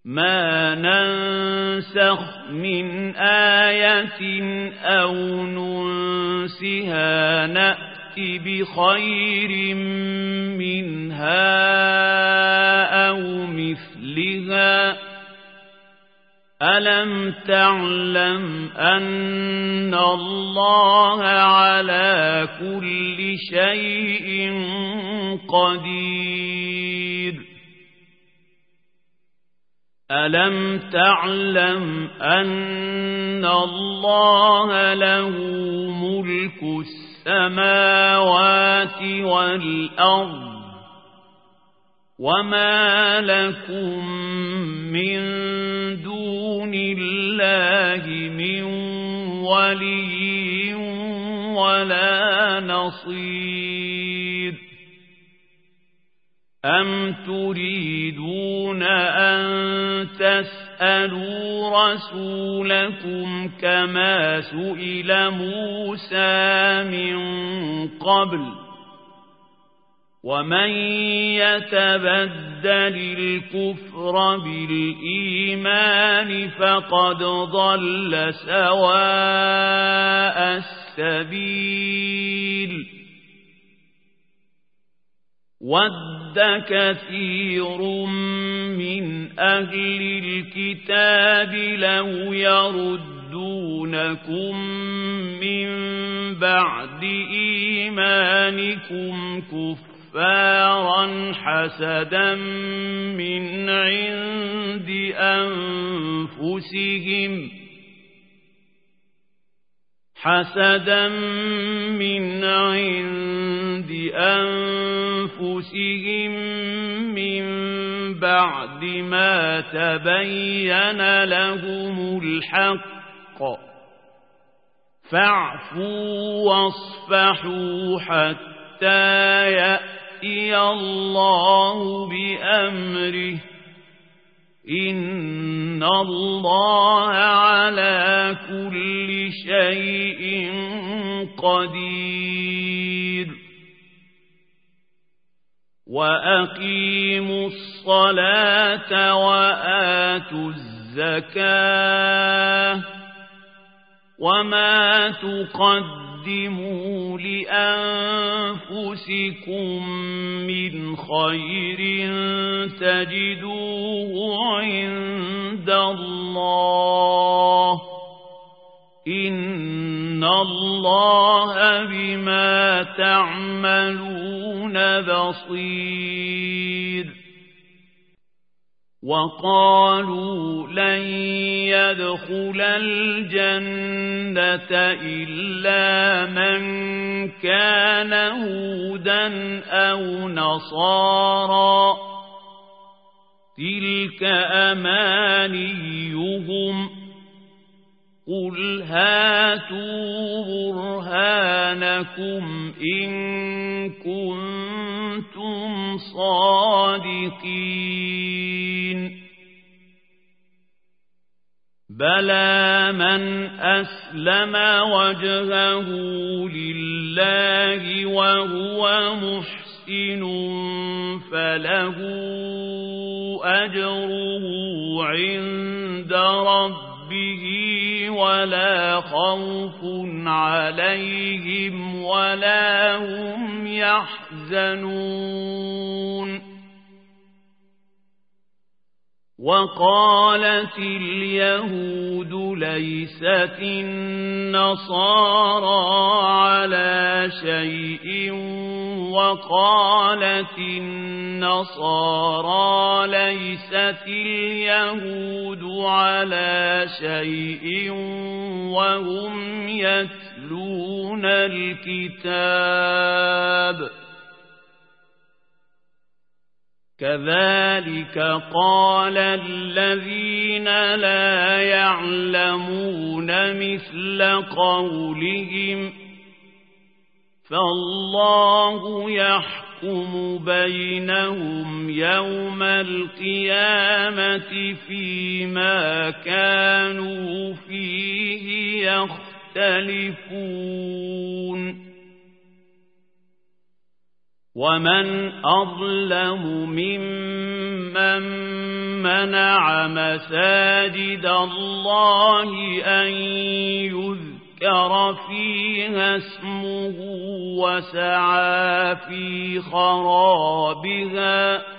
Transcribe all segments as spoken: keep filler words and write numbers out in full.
ما ننسخ من آية أو ننسها نأت بخير منها أو مثلها ألم تعلم أن الله على كل شيء قدير ألم تعلم أن الله له ملك السماوات والأرض وما لكم من دون الله من ولي ولا نصير أم تريدون أن تسألوا رسولكم كما سئل موسى من قبل ومن يتبدل الكفر بالإيمان فقد ضل سواء السبيل ود كثير من أهل الكتاب لو يردونكم من بعد إيمانكم كفارا حسدا من عند أنفسهم حسدا من عند أنفسهم من بعد ما تبين لهم الحق فاعفوا واصفحوا حتى يأتي الله بأمره إن الله على كل شيء قدير وأقيموا الصلاة وآتوا الزكاة وما تقدموا لأنفسكم من خير تجدوه عند الله إن الله بما تعملون بصير وقالوا لن يدخل الجنة إلا من كان هودا أو نصارى تلك أمانيهم قل هاتوا برهانكم إن كنتم صادقين بلى من أسلم وجهه لله وهو محسن فله أجره عند ربه ولا خوف عليهم ولا هم يحزنون وقالت اليهود ليست النصارى على شيء وقالت النصارى ليست اليهود على شيء وهم يتلون الكتاب كذلك قال الذين لا يعلمون مثل قولهم فالله يحكم بينهم يوم القيامة فيما كانوا فيه يختلفون ومن أظلم ممن منع مساجد الله أن يذكر فيها اسمه وسعى في خرابها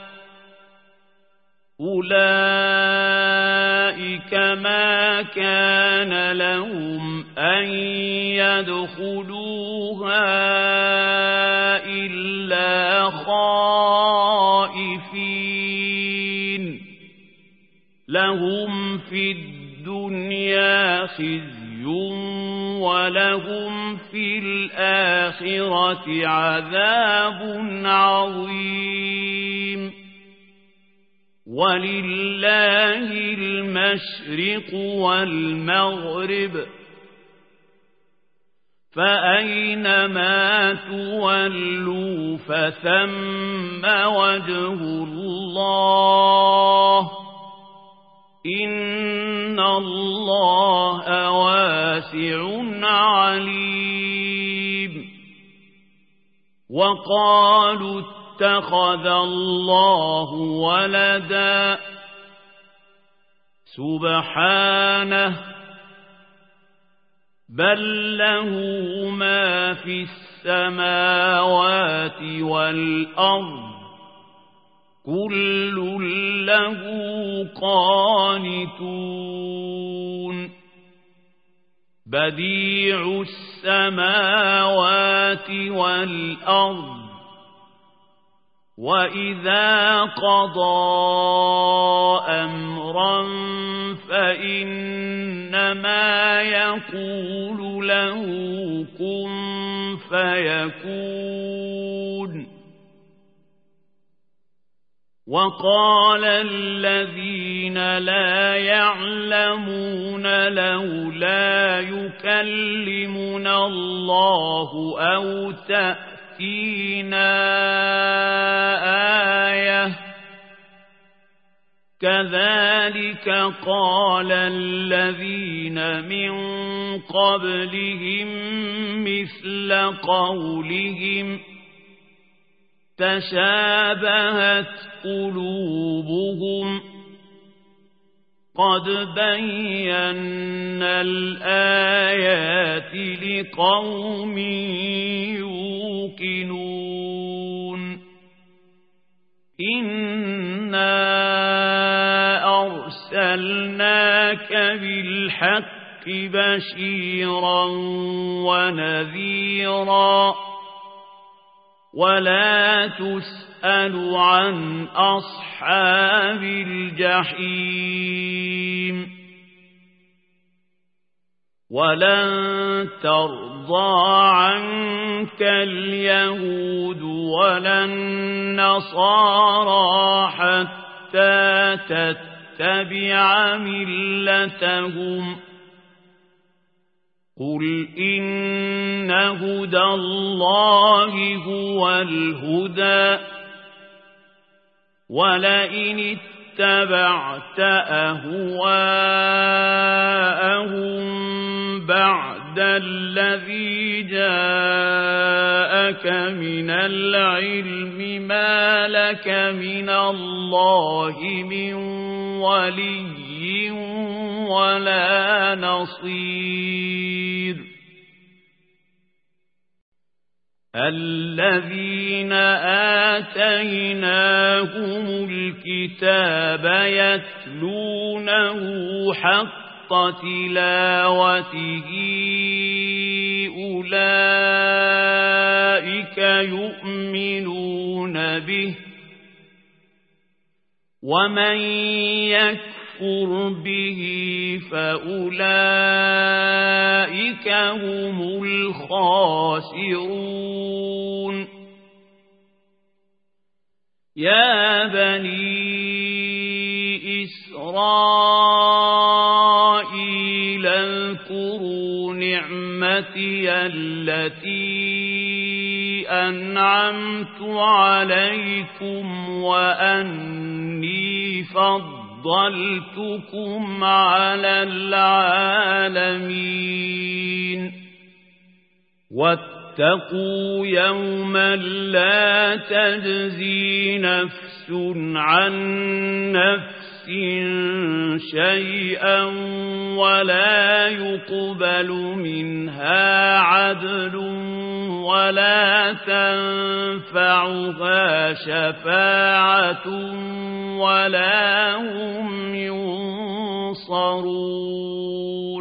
أولئك ما كان لهم أن يدخلوها إلا خائفين لهم في الدنيا خزي ولهم في الآخرة عذاب عظيم ولله المشرق والمغرب فأينما تولوا فثم وجه الله إن الله واسع عليم وقالوا اتخذ الله ولدا سبحانه بل له ما في السماوات والأرض كل له قانتون بديع السماوات والأرض وإذا قضى أمرا فإنما يقول له كن فيكون وقال الذين لا يعلمون لولا يكلمنا الله أو تأتينا آية كذلك قال الذين من قبلهم مثل قولهم تشابهت قلوبهم قد بينا الآيات لقوم يوقنون إنا أرسلناك بالحق بشيرا ونذيرا ولا تسأل عن أصحاب الجحيم ولن ترضى عنك اليهود ولا النصارى حتى تتبع ملتهم قل إن هدى الله هو الهدى ولئن اتبعت أهواءهم بعد الذي جاءك من العلم ما لك من الله من ولي ولا نصير الذين آتيناهم الكتاب يتلونه حق تلاوته أولئك يؤمنون به ومن يكفر به فأولئك هم الخاسرون يا بني إسرائيل اذكروا نعمتي التي أنعمت عليكم وأني فضلتكم على العالمين واتقوا يوما لا تجزي نفس عن نفس شيئا ولا يقبل منها عدل ولا تنفعها شفاعة ولا هم ينصرون.